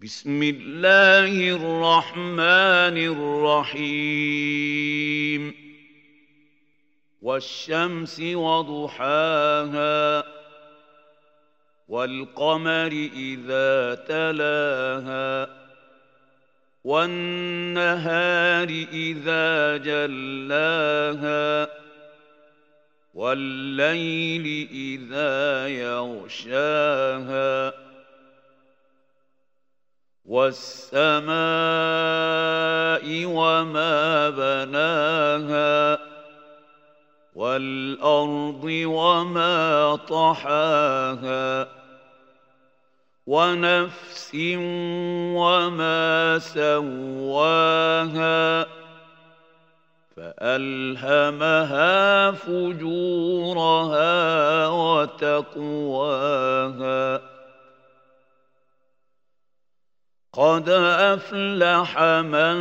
بسم الله الرحمن الرحيم والشمس وضحاها والقمر إذا تلاها والنهار إذا جلاها والليل إذا يغشاها والسماء وما بناها والأرض وما طحاها ونفس وما سواها فألهمها فجورها وتقواها قد أفلح من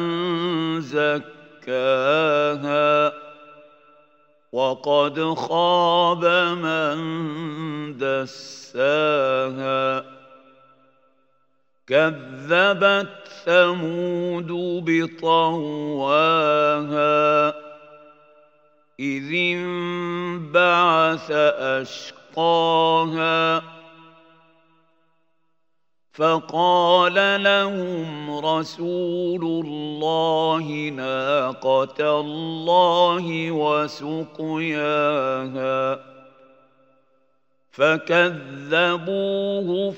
زكاها وقد خاب من دساها كذبت ثمود بطغواها إذ انبعث أشقاها فقال لهم رسول الله ناقة الله وسقياها فكذبوه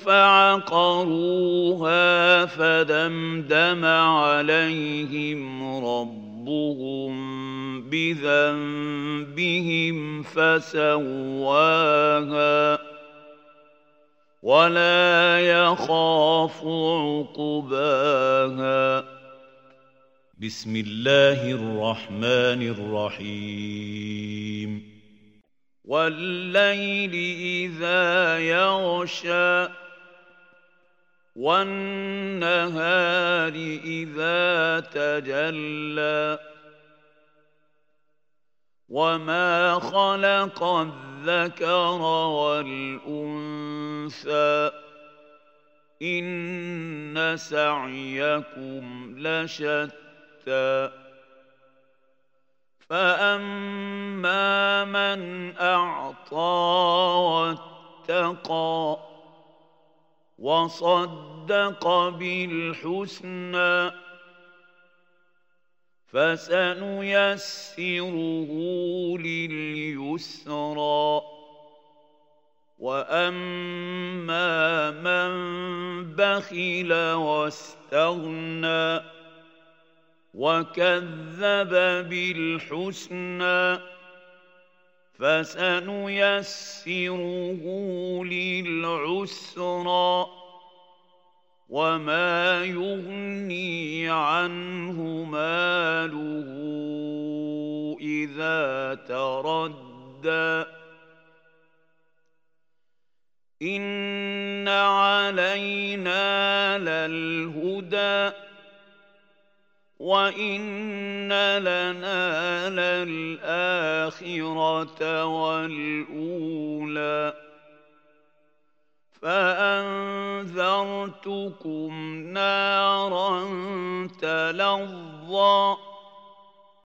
فعقروها فدمدم عليهم ربهم بذنبهم فسواها ولا يخاف عقباها. بسم الله الرحمن الرحيم والليل إذا يغشى والنهار إذا تجلى وما خلق الذكر والأنثى إن سعيكم لشتى فأما من أعطى واتقى وصدق بالحسنى فسنيسره لليسرى وأما من بخل واستغنى وكذب بالحسنى فسنيسره للعسرى وما يغني عنه ماله إذا تردى إن علينا للهدى وإن لنا للآخرة والأولى فأنذرتكم نارا تلظى